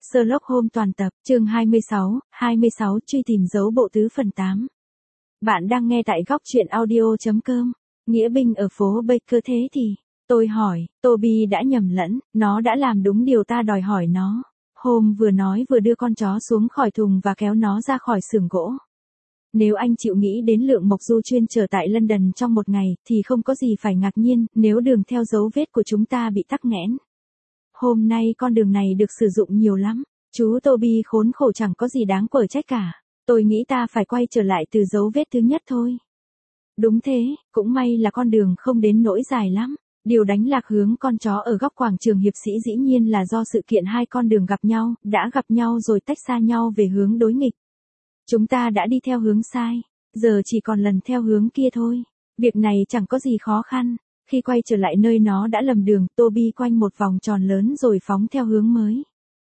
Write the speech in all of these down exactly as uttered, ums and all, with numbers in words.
Sherlock Holmes toàn tập, chương hai mươi sáu, hai mươi sáu truy tìm dấu bộ tứ phần tám. Bạn đang nghe tại góc truyện audio.com. Nghĩa binh ở phố Baker thế thì, tôi hỏi, Toby đã nhầm lẫn, nó đã làm đúng điều ta đòi hỏi nó. Holmes vừa nói vừa đưa con chó xuống khỏi thùng và kéo nó ra khỏi xưởng gỗ. Nếu anh chịu nghĩ đến lượng mộc du chuyên chở tại London trong một ngày, thì không có gì phải ngạc nhiên, nếu đường theo dấu vết của chúng ta bị tắc nghẽn. Hôm nay con đường này được sử dụng nhiều lắm. Chú Toby khốn khổ chẳng có gì đáng quở trách cả. Tôi nghĩ ta phải quay trở lại từ dấu vết thứ nhất thôi. Đúng thế, cũng may là con đường không đến nỗi dài lắm. Điều đánh lạc hướng con chó ở góc quảng trường Hiệp Sĩ dĩ nhiên là do sự kiện hai con đường gặp nhau, đã gặp nhau rồi tách xa nhau về hướng đối nghịch. Chúng ta đã đi theo hướng sai, giờ chỉ còn lần theo hướng kia thôi. Việc này chẳng có gì khó khăn. Khi quay trở lại nơi nó đã lầm đường, Toby quanh một vòng tròn lớn rồi phóng theo hướng mới.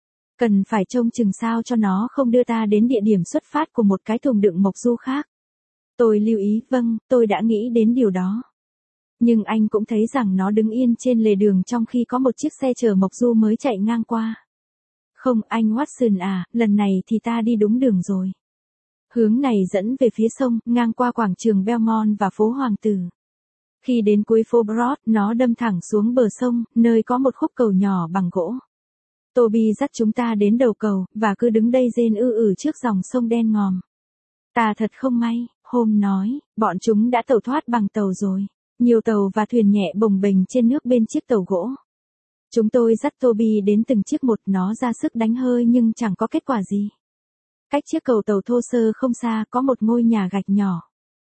Cần phải trông chừng sao cho nó không đưa ta đến địa điểm xuất phát của một cái thùng đựng mộc du khác. Tôi lưu ý, vâng, tôi đã nghĩ đến điều đó. Nhưng anh cũng thấy rằng nó đứng yên trên lề đường trong khi có một chiếc xe chở mộc du mới chạy ngang qua. Không, anh Watson à, lần này thì ta đi đúng đường rồi. Hướng này dẫn về phía sông, ngang qua quảng trường Belmont và phố Hoàng Tử. Khi đến cuối phố Broad, nó đâm thẳng xuống bờ sông, nơi có một khúc cầu nhỏ bằng gỗ. Toby dắt chúng ta đến đầu cầu, và cứ đứng đây rên ư ử trước dòng sông đen ngòm. Ta thật không may, Holmes nói, bọn chúng đã tẩu thoát bằng tàu rồi. Nhiều tàu và thuyền nhẹ bồng bềnh trên nước bên chiếc tàu gỗ. Chúng tôi dắt Toby đến từng chiếc một, nó ra sức đánh hơi nhưng chẳng có kết quả gì. Cách chiếc cầu tàu thô sơ không xa có một ngôi nhà gạch nhỏ.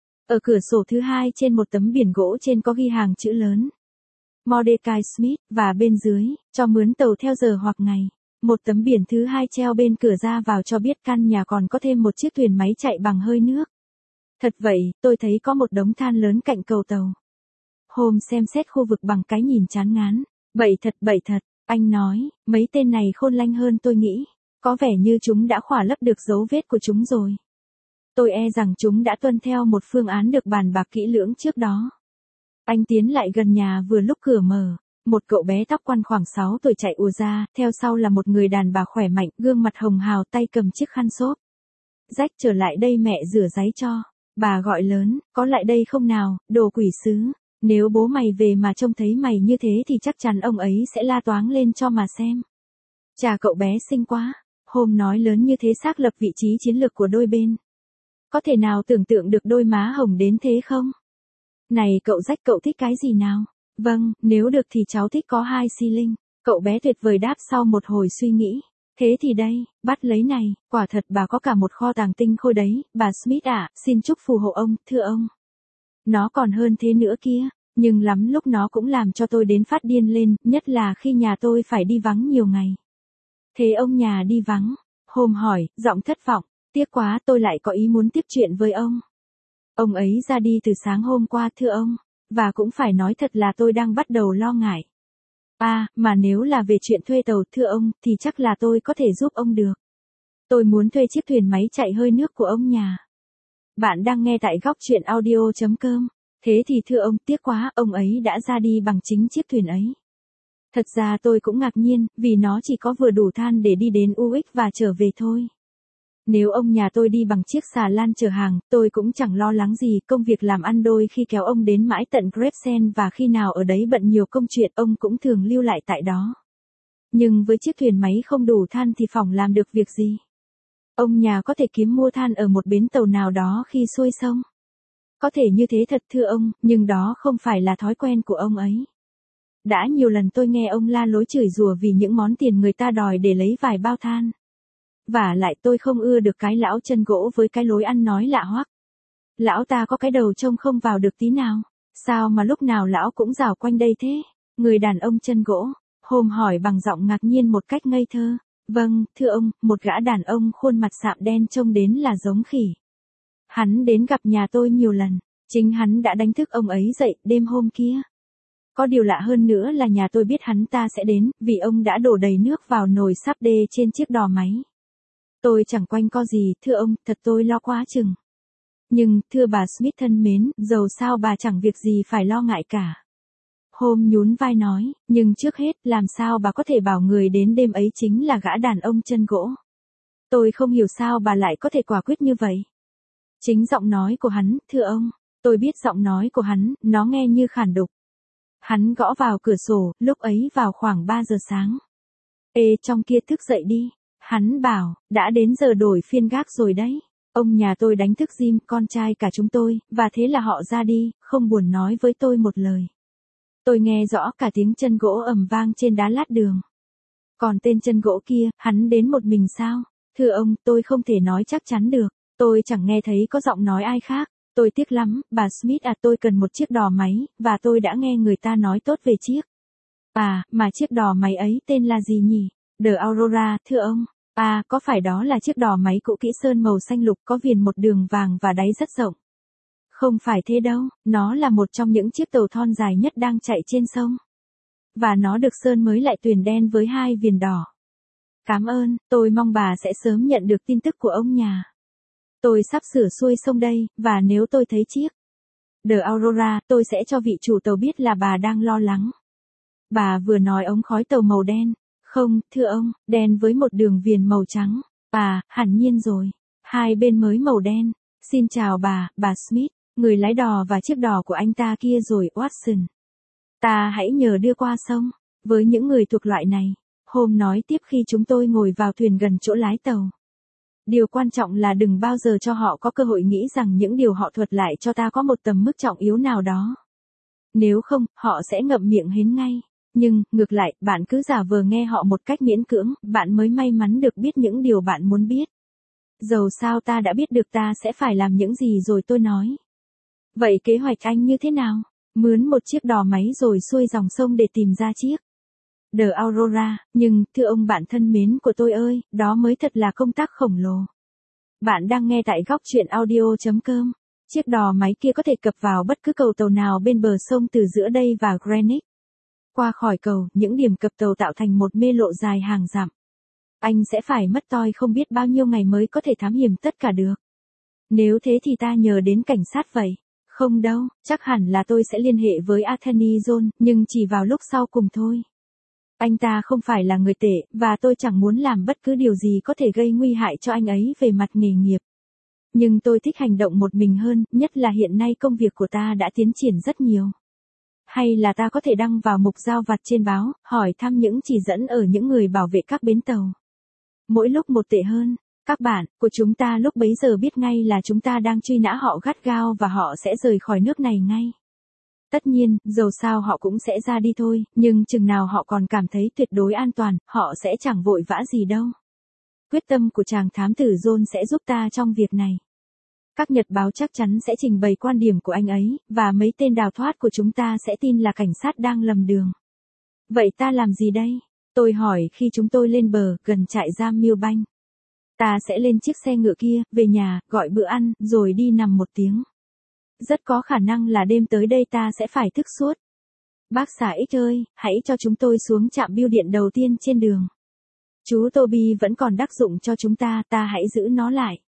Ở cửa sổ thứ hai trên một tấm biển gỗ trên có ghi hàng chữ lớn. Mordecai Smith, và bên dưới, cho mướn tàu theo giờ hoặc ngày. Một tấm biển thứ hai treo bên cửa ra vào cho biết căn nhà còn có thêm một chiếc thuyền máy chạy bằng hơi nước. Thật vậy, tôi thấy có một đống than lớn cạnh cầu tàu. Holmes xem xét khu vực bằng cái nhìn chán ngán. Bậy thật bậy thật, anh nói, mấy tên này khôn lanh hơn tôi nghĩ. Có vẻ như chúng đã khỏa lấp được dấu vết của chúng rồi. Tôi e rằng chúng đã tuân theo một phương án được bàn bạc kỹ lưỡng trước đó. Anh tiến lại gần nhà vừa lúc cửa mở. Một cậu bé tóc quăn khoảng sáu tuổi chạy ùa ra, theo sau là một người đàn bà khỏe mạnh, gương mặt hồng hào, tay cầm chiếc khăn xốp. Rách trở lại đây mẹ rửa ráy cho. Bà gọi lớn, có lại đây không nào, đồ quỷ sứ. Nếu bố mày về mà trông thấy mày như thế thì chắc chắn ông ấy sẽ la toáng lên cho mà xem. Chà, cậu bé xinh quá. Holmes nói lớn như thế xác lập vị trí chiến lược của đôi bên. Có thể nào tưởng tượng được đôi má hồng đến thế không? Này cậu rách, cậu thích cái gì nào? Vâng, nếu được thì cháu thích có hai xi linh. Cậu bé tuyệt vời đáp sau một hồi suy nghĩ. Thế thì đây, bắt lấy này, quả thật bà có cả một kho tàng tinh khôi đấy, bà Smith ạ, xin chúc phù hộ ông, thưa ông. Nó còn hơn thế nữa kia, nhưng lắm lúc nó cũng làm cho tôi đến phát điên lên, nhất là khi nhà tôi phải đi vắng nhiều ngày. Thế ông nhà đi vắng? Holmes hỏi, giọng thất vọng. Tiếc quá, tôi lại có ý muốn tiếp chuyện với ông. Ông ấy ra đi từ sáng hôm qua, thưa ông. Và cũng phải nói thật là tôi đang bắt đầu lo ngại. À, mà nếu là về chuyện thuê tàu, thưa ông, thì chắc là tôi có thể giúp ông được. Tôi muốn thuê chiếc thuyền máy chạy hơi nước của ông nhà. Bạn đang nghe tại góc truyện audio.com. Thế thì thưa ông, tiếc quá, ông ấy đã ra đi bằng chính chiếc thuyền ấy. Thật ra tôi cũng ngạc nhiên, vì nó chỉ có vừa đủ than để đi đến u ích và trở về thôi. Nếu ông nhà tôi đi bằng chiếc xà lan chở hàng, tôi cũng chẳng lo lắng gì, công việc làm ăn đôi khi kéo ông đến mãi tận Gravesend và khi nào ở đấy bận nhiều công chuyện ông cũng thường lưu lại tại đó. Nhưng với chiếc thuyền máy không đủ than thì phỏng làm được việc gì? Ông nhà có thể kiếm mua than ở một bến tàu nào đó khi xuôi sông. Có thể như thế thật thưa ông, nhưng đó không phải là thói quen của ông ấy. Đã nhiều lần tôi nghe ông la lối chửi rủa vì những món tiền người ta đòi để lấy vài bao than. Vả lại tôi không ưa được cái lão chân gỗ với cái lối ăn nói lạ hoắc. Lão ta có cái đầu trông không vào được tí nào. Sao mà lúc nào lão cũng rảo quanh đây thế? Người đàn ông chân gỗ. Holmes hỏi bằng giọng ngạc nhiên một cách ngây thơ. Vâng, thưa ông, một gã đàn ông khuôn mặt sạm đen trông đến là giống khỉ. Hắn đến gặp nhà tôi nhiều lần. Chính hắn đã đánh thức ông ấy dậy đêm hôm kia. Có điều lạ hơn nữa là nhà tôi biết hắn ta sẽ đến, vì ông đã đổ đầy nước vào nồi sáp đê trên chiếc đò máy. Tôi chẳng quanh co gì, thưa ông, thật tôi lo quá chừng. Nhưng, thưa bà Smith thân mến, dầu sao bà chẳng việc gì phải lo ngại cả. Hôm nhún vai nói, nhưng trước hết, làm sao bà có thể bảo người đến đêm ấy chính là gã đàn ông chân gỗ. Tôi không hiểu sao bà lại có thể quả quyết như vậy. Chính giọng nói của hắn, thưa ông. Tôi biết giọng nói của hắn, nó nghe như khản đục. Hắn gõ vào cửa sổ, lúc ấy vào khoảng ba giờ sáng. Ê, trong kia thức dậy đi. Hắn bảo, đã đến giờ đổi phiên gác rồi đấy. Ông nhà tôi đánh thức Jim, con trai cả chúng tôi, và thế là họ ra đi, không buồn nói với tôi một lời. Tôi nghe rõ cả tiếng chân gỗ ầm vang trên đá lát đường. Còn tên chân gỗ kia, hắn đến một mình sao? Thưa ông, tôi không thể nói chắc chắn được. Tôi chẳng nghe thấy có giọng nói ai khác. Tôi tiếc lắm, bà Smith à, tôi cần một chiếc đò máy, và tôi đã nghe người ta nói tốt về chiếc. À, mà chiếc đò máy ấy tên là gì nhỉ? The Aurora, thưa ông. À, có phải đó là chiếc đò máy cũ kỹ sơn màu xanh lục có viền một đường vàng và đáy rất rộng? Không phải thế đâu, nó là một trong những chiếc tàu thon dài nhất đang chạy trên sông. Và nó được sơn mới lại tuyền đen với hai viền đỏ. Cảm ơn, tôi mong bà sẽ sớm nhận được tin tức của ông nhà. Tôi sắp sửa xuôi sông đây, và nếu tôi thấy chiếc The Aurora, tôi sẽ cho vị chủ tàu biết là bà đang lo lắng. Bà vừa nói ống khói tàu màu đen. Không, thưa ông, đen với một đường viền màu trắng. À, hẳn nhiên rồi. Hai bên mới màu đen. Xin chào bà, bà Smith, người lái đò và chiếc đò của anh ta kia rồi, Watson. Ta hãy nhờ đưa qua sông. Với những người thuộc loại này, hôm nói tiếp khi chúng tôi ngồi vào thuyền gần chỗ lái tàu. Điều quan trọng là đừng bao giờ cho họ có cơ hội nghĩ rằng những điều họ thuật lại cho ta có một tầm mức trọng yếu nào đó. Nếu không, họ sẽ ngậm miệng hến ngay. Nhưng, ngược lại, bạn cứ giả vờ nghe họ một cách miễn cưỡng, bạn mới may mắn được biết những điều bạn muốn biết. Dầu sao ta đã biết được ta sẽ phải làm những gì rồi, tôi nói. Vậy kế hoạch anh như thế nào? Mướn một chiếc đò máy rồi xuôi dòng sông để tìm ra chiếc The Aurora, nhưng, thưa ông bạn thân mến của tôi ơi, đó mới thật là công tác khổng lồ. Bạn đang nghe tại góc truyện audio chấm com. Chiếc đò máy kia có thể cập vào bất cứ cầu tàu nào bên bờ sông từ giữa đây và Greenwich. Qua khỏi cầu, những điểm cập tàu tạo thành một mê lộ dài hàng dặm. Anh sẽ phải mất toi không biết bao nhiêu ngày mới có thể thám hiểm tất cả được. Nếu thế thì ta nhờ đến cảnh sát vậy. Không đâu, chắc hẳn là tôi sẽ liên hệ với Anthony John, nhưng chỉ vào lúc sau cùng thôi. Anh ta không phải là người tệ, và tôi chẳng muốn làm bất cứ điều gì có thể gây nguy hại cho anh ấy về mặt nghề nghiệp. Nhưng tôi thích hành động một mình hơn, nhất là hiện nay công việc của ta đã tiến triển rất nhiều. Hay là ta có thể đăng vào mục giao vặt trên báo, hỏi thăm những chỉ dẫn ở những người bảo vệ các bến tàu. Mỗi lúc một tệ hơn, các bạn của chúng ta lúc bấy giờ biết ngay là chúng ta đang truy nã họ gắt gao và họ sẽ rời khỏi nước này ngay. Tất nhiên, dầu sao họ cũng sẽ ra đi thôi, nhưng chừng nào họ còn cảm thấy tuyệt đối an toàn, họ sẽ chẳng vội vã gì đâu. Quyết tâm của chàng thám tử John sẽ giúp ta trong việc này. Các nhật báo chắc chắn sẽ trình bày quan điểm của anh ấy, và mấy tên đào thoát của chúng ta sẽ tin là cảnh sát đang lầm đường. Vậy ta làm gì đây? Tôi hỏi khi chúng tôi lên bờ, gần trại giam Millbank. Ta sẽ lên chiếc xe ngựa kia, về nhà, gọi bữa ăn, rồi đi nằm một tiếng. Rất có khả năng là đêm tới đây ta sẽ phải thức suốt. Bác xã X ơi, hãy cho chúng tôi xuống trạm bưu điện đầu tiên trên đường. Chú Toby vẫn còn đắc dụng cho chúng ta, ta hãy giữ nó lại.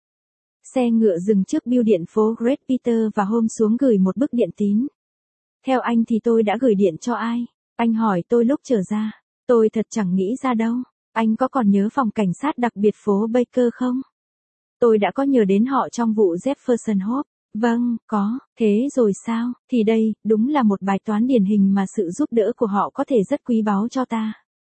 Xe ngựa dừng trước bưu điện phố Great Peter và hôm xuống gửi một bức điện tín. Theo anh thì tôi đã gửi điện cho ai? Anh hỏi tôi lúc trở ra. Tôi thật chẳng nghĩ ra đâu. Anh có còn nhớ phòng cảnh sát đặc biệt phố Baker không? Tôi đã có nhờ đến họ trong vụ Jefferson Hope. Vâng, có, thế rồi sao? Thì đây, đúng là một bài toán điển hình mà sự giúp đỡ của họ có thể rất quý báu cho ta.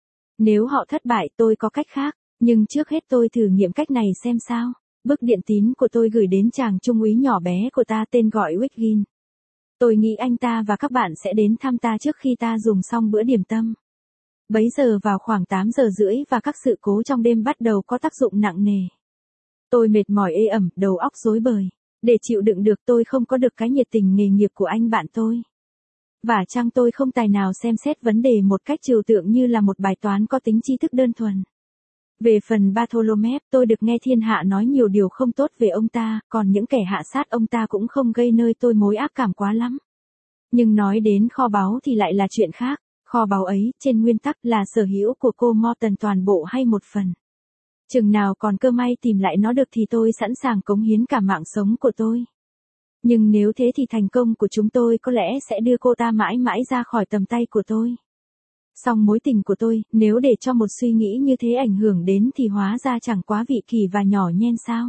Nếu họ thất bại tôi có cách khác, nhưng trước hết tôi thử nghiệm cách này xem sao. Bức điện tín của tôi gửi đến chàng trung úy nhỏ bé của ta tên gọi Wiggin. Tôi nghĩ anh ta và các bạn sẽ đến thăm ta trước khi ta dùng xong bữa điểm tâm. Bấy giờ vào khoảng tám giờ rưỡi và các sự cố trong đêm bắt đầu có tác dụng nặng nề. Tôi mệt mỏi ê ẩm, đầu óc rối bời. Để chịu đựng được tôi không có được cái nhiệt tình nghề nghiệp của anh bạn tôi. Và chăng tôi không tài nào xem xét vấn đề một cách trừu tượng như là một bài toán có tính tri thức đơn thuần. Về phần Bartholomew, tôi được nghe thiên hạ nói nhiều điều không tốt về ông ta, còn những kẻ hạ sát ông ta cũng không gây nơi tôi mối ác cảm quá lắm. Nhưng nói đến kho báu thì lại là chuyện khác, kho báu ấy, trên nguyên tắc là sở hữu của cô Morton toàn bộ hay một phần. Chừng nào còn cơ may tìm lại nó được thì tôi sẵn sàng cống hiến cả mạng sống của tôi. Nhưng nếu thế thì thành công của chúng tôi có lẽ sẽ đưa cô ta mãi mãi ra khỏi tầm tay của tôi. Song mối tình của tôi, nếu để cho một suy nghĩ như thế ảnh hưởng đến thì hóa ra chẳng quá vị kỳ và nhỏ nhen sao.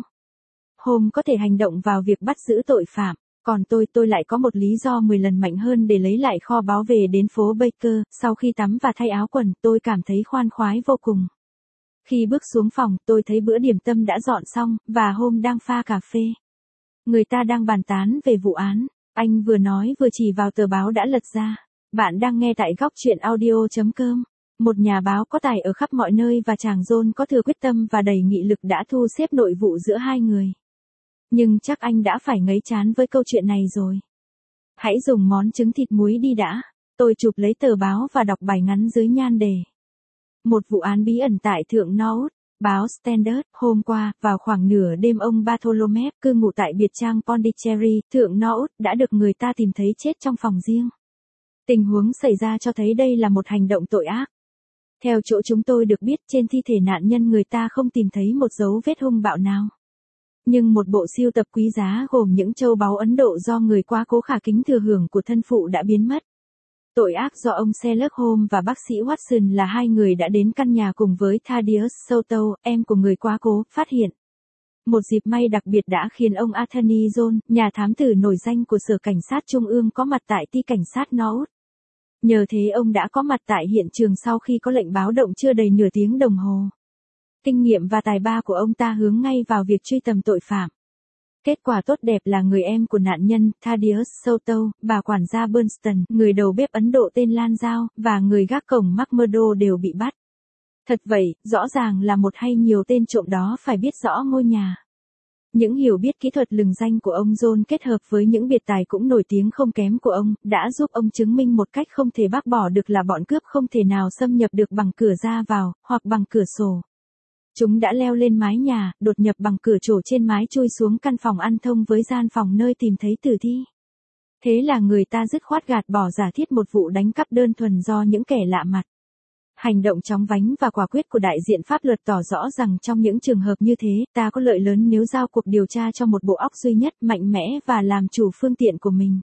Hôm có thể hành động vào việc bắt giữ tội phạm, còn tôi tôi lại có một lý do mười lần mạnh hơn để lấy lại kho báu về đến phố Baker. Sau khi tắm và thay áo quần, tôi cảm thấy khoan khoái vô cùng. Khi bước xuống phòng, tôi thấy bữa điểm tâm đã dọn xong, và Hôm đang pha cà phê. Người ta đang bàn tán về vụ án, anh vừa nói vừa chỉ vào tờ báo đã lật ra. Bạn đang nghe tại góc chuyện audio chấm com. Một nhà báo có tài ở khắp mọi nơi và chàng John có thừa quyết tâm và đầy nghị lực đã thu xếp nội vụ giữa hai người. Nhưng chắc anh đã phải ngấy chán với câu chuyện này rồi. Hãy dùng món trứng thịt muối đi đã. Tôi chụp lấy tờ báo và đọc bài ngắn dưới nhan đề. Một vụ án bí ẩn tại Thượng Norwood. Báo Standard, hôm qua, vào khoảng nửa đêm ông Bartholomew, cư ngụ tại biệt trang Pondicherry, Thượng Norwood, đã được người ta tìm thấy chết trong phòng riêng. Tình huống xảy ra cho thấy đây là một hành động tội ác. Theo chỗ chúng tôi được biết, trên thi thể nạn nhân người ta không tìm thấy một dấu vết hung bạo nào. Nhưng một bộ sưu tập quý giá gồm những châu báu Ấn Độ do người quá cố khả kính thừa hưởng của thân phụ đã biến mất. Tội ác do ông Sherlock Holmes và bác sĩ Watson là hai người đã đến căn nhà cùng với Thaddeus Souto, em của người quá cố, phát hiện. Một dịp may đặc biệt đã khiến ông Anthony Jones, nhà thám tử nổi danh của Sở Cảnh sát Trung ương có mặt tại ty cảnh sát Norwood. Nhờ thế ông đã có mặt tại hiện trường sau khi có lệnh báo động chưa đầy nửa tiếng đồng hồ. Kinh nghiệm và tài ba của ông ta hướng ngay vào việc truy tầm tội phạm. Kết quả tốt đẹp là người em của nạn nhân, Thaddeus Souto, bà quản gia Bunston, người đầu bếp Ấn Độ tên Lan Giao, và người gác cổng McMurdo đều bị bắt. Thật vậy, rõ ràng là một hay nhiều tên trộm đó phải biết rõ ngôi nhà. Những hiểu biết kỹ thuật lừng danh của ông John kết hợp với những biệt tài cũng nổi tiếng không kém của ông, đã giúp ông chứng minh một cách không thể bác bỏ được là bọn cướp không thể nào xâm nhập được bằng cửa ra vào, hoặc bằng cửa sổ. Chúng đã leo lên mái nhà, đột nhập bằng cửa trổ trên mái chui xuống căn phòng ăn thông với gian phòng nơi tìm thấy tử thi. Thế là người ta dứt khoát gạt bỏ giả thiết một vụ đánh cắp đơn thuần do những kẻ lạ mặt. Hành động chóng vánh và quả quyết của đại diện pháp luật tỏ rõ rằng trong những trường hợp như thế, ta có lợi lớn nếu giao cuộc điều tra cho một bộ óc duy nhất, mạnh mẽ và làm chủ phương tiện của mình.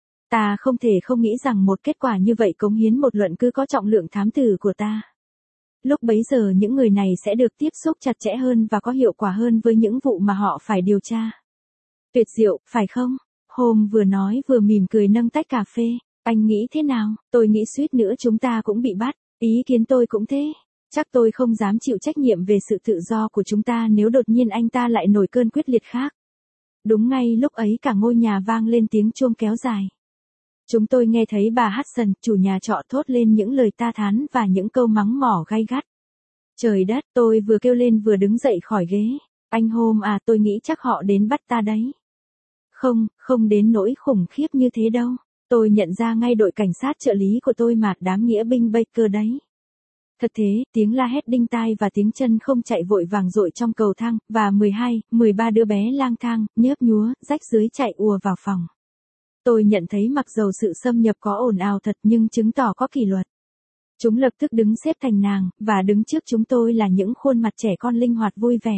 Ta không thể không nghĩ rằng một kết quả như vậy cống hiến một luận cứ có trọng lượng thám tử của ta. Lúc bấy giờ những người này sẽ được tiếp xúc chặt chẽ hơn và có hiệu quả hơn với những vụ mà họ phải điều tra. Tuyệt diệu, phải không? Holmes vừa nói vừa mỉm cười nâng tách cà phê. Anh nghĩ thế nào? Tôi nghĩ suýt nữa chúng ta cũng bị bắt. Ý kiến tôi cũng thế. Chắc tôi không dám chịu trách nhiệm về sự tự do của chúng ta nếu đột nhiên anh ta lại nổi cơn quyết liệt khác. Đúng ngay lúc ấy cả ngôi nhà vang lên tiếng chuông kéo dài. Chúng tôi nghe thấy bà Hudson, chủ nhà trọ thốt lên những lời ta thán và những câu mắng mỏ gay gắt. Trời đất, tôi vừa kêu lên vừa đứng dậy khỏi ghế. Anh Holmes à, tôi nghĩ chắc họ đến bắt ta đấy. Không, không đến nỗi khủng khiếp như thế đâu. Tôi nhận ra ngay đội cảnh sát trợ lý của tôi mạt đám nghĩa binh Baker đấy. Thật thế, tiếng la hét đinh tai và tiếng chân không chạy vội vàng dội trong cầu thang, và mười hai, mười ba đứa bé lang thang, nhớp nhúa, rách rưới chạy ùa vào phòng. Tôi nhận thấy mặc dầu sự xâm nhập có ồn ào thật nhưng chứng tỏ có kỷ luật. Chúng lập tức đứng xếp thành nàng, và đứng trước chúng tôi là những khuôn mặt trẻ con linh hoạt vui vẻ.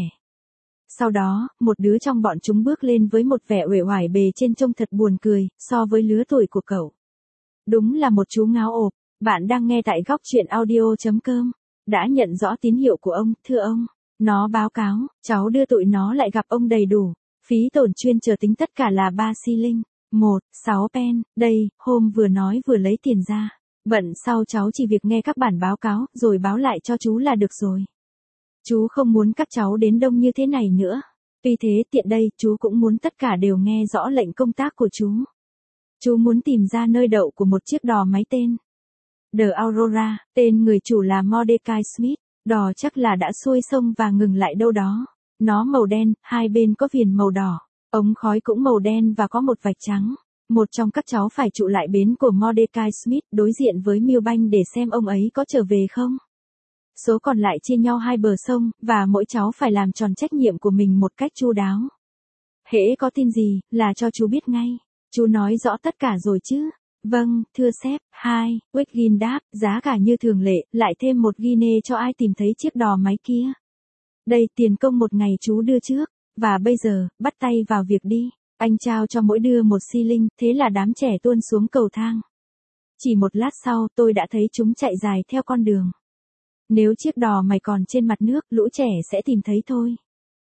Sau đó, một đứa trong bọn chúng bước lên với một vẻ uể oải bề trên trông thật buồn cười, so với lứa tuổi của cậu. Đúng là một chú ngáo ộp. Bạn đang nghe tại góc chuyện audio chấm com. Đã nhận rõ tín hiệu của ông, thưa ông. Nó báo cáo, cháu đưa tụi nó lại gặp ông đầy đủ. Phí tổn chuyên chờ tính tất cả là ba xi linh. Một, sáu pen, đây, Holmes vừa nói vừa lấy tiền ra. Bận sau cháu chỉ việc nghe các bản báo cáo, rồi báo lại cho chú là được rồi. Chú không muốn các cháu đến đông như thế này nữa. Tuy thế tiện đây, chú cũng muốn tất cả đều nghe rõ lệnh công tác của chú. Chú muốn tìm ra nơi đậu của một chiếc đò máy tên The Aurora, tên người chủ là Mordecai Smith. Đò chắc là đã xuôi sông và ngừng lại đâu đó. Nó màu đen, hai bên có viền màu đỏ. Ống khói cũng màu đen và có một vạch trắng. Một trong các cháu phải trụ lại bến của Mordecai Smith đối diện với Millbank để xem ông ấy có trở về không. Số còn lại chia nhau hai bờ sông, và mỗi cháu phải làm tròn trách nhiệm của mình một cách chu đáo. Hễ có tin gì, là cho chú biết ngay. Chú nói rõ tất cả rồi chứ? Vâng, thưa sếp. Hai, Wiggin đáp, giá cả như thường lệ, lại thêm một guinea cho ai tìm thấy chiếc đò máy kia. Đây tiền công một ngày chú đưa trước, và bây giờ, bắt tay vào việc đi. Anh trao cho mỗi đứa một xi linh, thế là đám trẻ tuôn xuống cầu thang. Chỉ một lát sau, tôi đã thấy chúng chạy dài theo con đường. Nếu chiếc đò mày còn trên mặt nước, lũ trẻ sẽ tìm thấy thôi.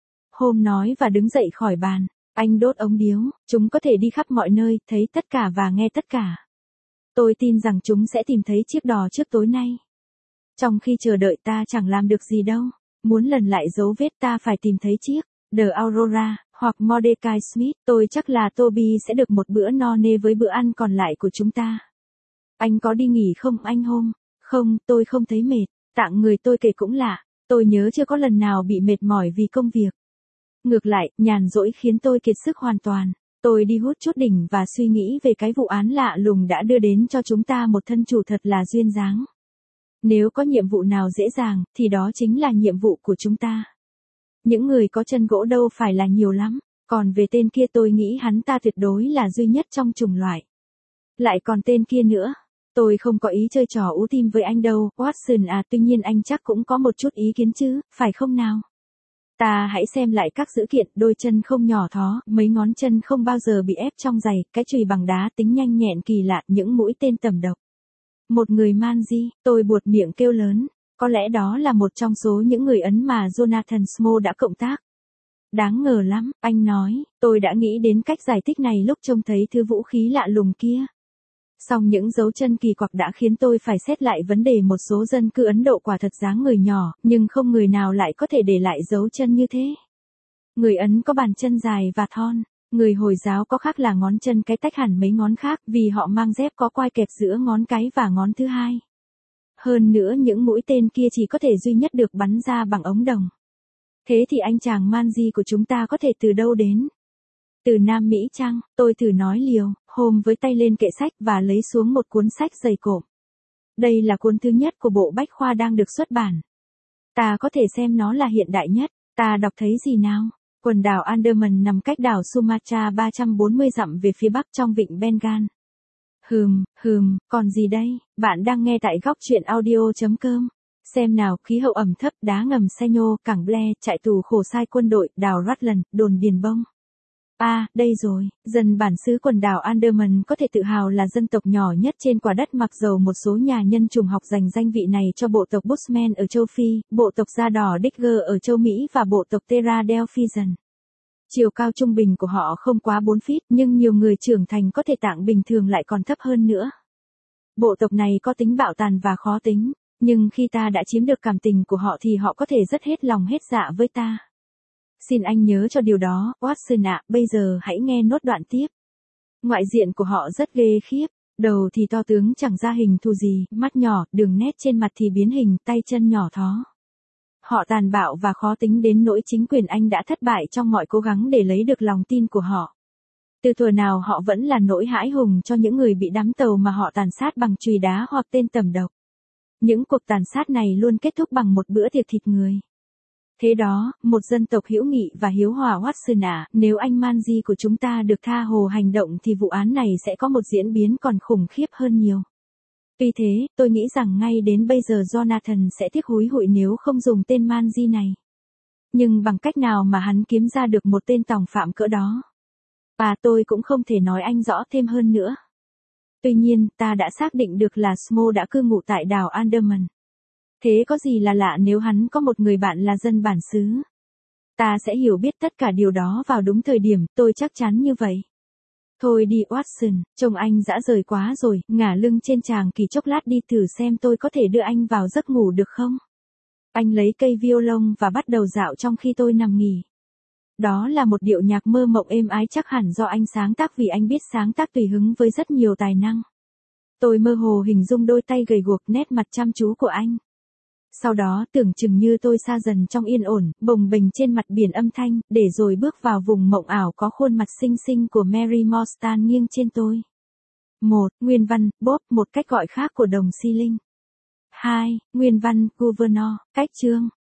Hôm nói và đứng dậy khỏi bàn. Anh đốt ống điếu, chúng có thể đi khắp mọi nơi, thấy tất cả và nghe tất cả. Tôi tin rằng chúng sẽ tìm thấy chiếc đò trước tối nay. Trong khi chờ đợi ta chẳng làm được gì đâu. Muốn lần lại dấu vết ta phải tìm thấy chiếc The Aurora, hoặc Mordecai Smith. Tôi chắc là Toby sẽ được một bữa no nê với bữa ăn còn lại của chúng ta. Anh có đi nghỉ không anh Hôm? Không, tôi không thấy mệt. Tạng người tôi kể cũng lạ. Tôi nhớ chưa có lần nào bị mệt mỏi vì công việc. Ngược lại, nhàn rỗi khiến tôi kiệt sức hoàn toàn. Tôi đi hút chút đỉnh và suy nghĩ về cái vụ án lạ lùng đã đưa đến cho chúng ta một thân chủ thật là duyên dáng. Nếu có nhiệm vụ nào dễ dàng, thì đó chính là nhiệm vụ của chúng ta. Những người có chân gỗ đâu phải là nhiều lắm. Còn về tên kia tôi nghĩ hắn ta tuyệt đối là duy nhất trong chủng loại. Lại còn tên kia nữa. Tôi không có ý chơi trò ú tim với anh đâu, Watson à, tuy nhiên anh chắc cũng có một chút ý kiến chứ, phải không nào? Ta hãy xem lại các dữ kiện, đôi chân không nhỏ thó, mấy ngón chân không bao giờ bị ép trong giày, cái chùy bằng đá tính nhanh nhẹn kỳ lạ, những mũi tên tầm độc. Một người man di, tôi buột miệng kêu lớn, có lẽ đó là một trong số những người Ấn mà Jonathan Smoe đã cộng tác. Đáng ngờ lắm, anh nói, tôi đã nghĩ đến cách giải thích này lúc trông thấy thứ vũ khí lạ lùng kia. Song những dấu chân kỳ quặc đã khiến tôi phải xét lại vấn đề một số dân cư Ấn Độ quả thật dáng người nhỏ, nhưng không người nào lại có thể để lại dấu chân như thế. Người Ấn có bàn chân dài và thon, người Hồi giáo có khác là ngón chân cái tách hẳn mấy ngón khác vì họ mang dép có quai kẹp giữa ngón cái và ngón thứ hai. Hơn nữa những mũi tên kia chỉ có thể duy nhất được bắn ra bằng ống đồng. Thế thì anh chàng man di của chúng ta có thể từ đâu đến? Từ Nam Mỹ chăng? Tôi thử nói liều, Hôm với tay lên kệ sách và lấy xuống một cuốn sách dày cộm. Đây là cuốn thứ nhất của bộ bách khoa đang được xuất bản. Ta có thể xem nó là hiện đại nhất. Ta đọc thấy gì nào? Quần đảo Andaman nằm cách đảo Sumatra ba trăm bốn mươi dặm về phía bắc trong vịnh Bengal. Hừm, hừm, còn gì đây? Bạn đang nghe tại góc truyện audio chấm com. Xem nào, khí hậu ẩm thấp, đá ngầm xe nhô, cảng Blair, trại tù khổ sai quân đội, đảo Rutland, đồn Điền Bông. À, đây rồi, dân bản xứ quần đảo Andaman có thể tự hào là dân tộc nhỏ nhất trên quả đất, mặc dầu một số nhà nhân chủng học dành danh vị này cho bộ tộc Bushman ở châu Phi, bộ tộc da đỏ Digger ở châu Mỹ và bộ tộc Terra del Fuegian. Chiều cao trung bình của họ không quá bốn feet, nhưng nhiều người trưởng thành có thể tạng bình thường lại còn thấp hơn nữa. Bộ tộc này có tính bạo tàn và khó tính, nhưng khi ta đã chiếm được cảm tình của họ thì họ có thể rất hết lòng hết dạ với ta. Xin anh nhớ cho điều đó, Watson ạ, bây giờ hãy nghe nốt đoạn tiếp. Ngoại diện của họ rất ghê khiếp, đầu thì to tướng chẳng ra hình thù gì, mắt nhỏ, đường nét trên mặt thì biến hình, tay chân nhỏ thó. Họ tàn bạo và khó tính đến nỗi chính quyền Anh đã thất bại trong mọi cố gắng để lấy được lòng tin của họ. Từ thuở nào họ vẫn là nỗi hãi hùng cho những người bị đắm tàu mà họ tàn sát bằng chùy đá hoặc tên tầm độc. Những cuộc tàn sát này luôn kết thúc bằng một bữa tiệc thịt người. Thế đó, một dân tộc hữu nghị và hiếu hòa Watson ạ, nếu anh Manji của chúng ta được tha hồ hành động thì vụ án này sẽ có một diễn biến còn khủng khiếp hơn nhiều. Tuy thế, tôi nghĩ rằng ngay đến bây giờ Jonathan sẽ tiếc húi hụi nếu không dùng tên Manji này. Nhưng bằng cách nào mà hắn kiếm ra được một tên tòng phạm cỡ đó? Và tôi cũng không thể nói anh rõ thêm hơn nữa. Tuy nhiên, ta đã xác định được là Smoe đã cư ngụ tại đảo Andaman. Thế có gì là lạ nếu hắn có một người bạn là dân bản xứ? Ta sẽ hiểu biết tất cả điều đó vào đúng thời điểm, tôi chắc chắn như vậy. Thôi đi Watson, trông anh dã rời quá rồi, ngả lưng trên tràng kỳ chốc lát đi thử xem tôi có thể đưa anh vào giấc ngủ được không? Anh lấy cây violon và bắt đầu dạo trong khi tôi nằm nghỉ. Đó là một điệu nhạc mơ mộng êm ái chắc hẳn do anh sáng tác vì anh biết sáng tác tùy hứng với rất nhiều tài năng. Tôi mơ hồ hình dung đôi tay gầy guộc nét mặt chăm chú của anh. Sau đó tưởng chừng như tôi xa dần trong yên ổn, bồng bềnh trên mặt biển âm thanh, để rồi bước vào vùng mộng ảo có khuôn mặt xinh xinh của Mary Morstan nghiêng trên tôi. một. Nguyên văn, Bob, một cách gọi khác của đồng Si Linh. hai. Nguyên văn, Governor, cách chương.